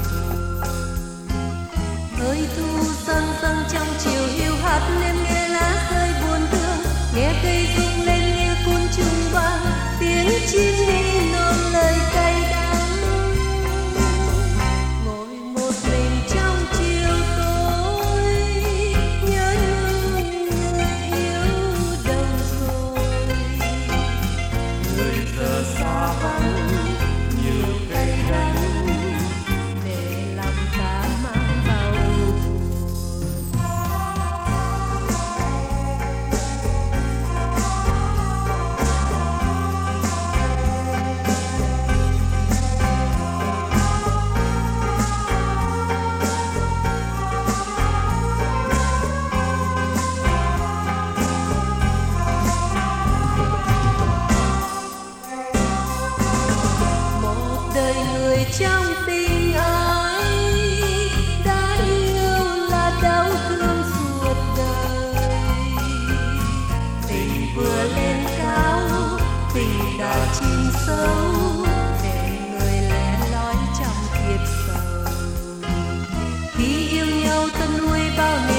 hơi thu dần dần trong chiều hiu hắt em nghe lá rơi buồn thương, nghe cây rung lên nghe côn trùng vang tiếng chim đi non lời cay đắng. Ngồi một mình trong chiều tối nhớ nhung người yêu đâu rồi, người giờ xa vắng nhiều cay đắng để lòng ta mang bao buồn. Một đời người trong tình ai đã yêu là đau thương suốt đời, tình vừa lên cao tình đã chìm sâu để người lẻ loi trong kiếp sầu. Khi yêu nhau ta nuôi bao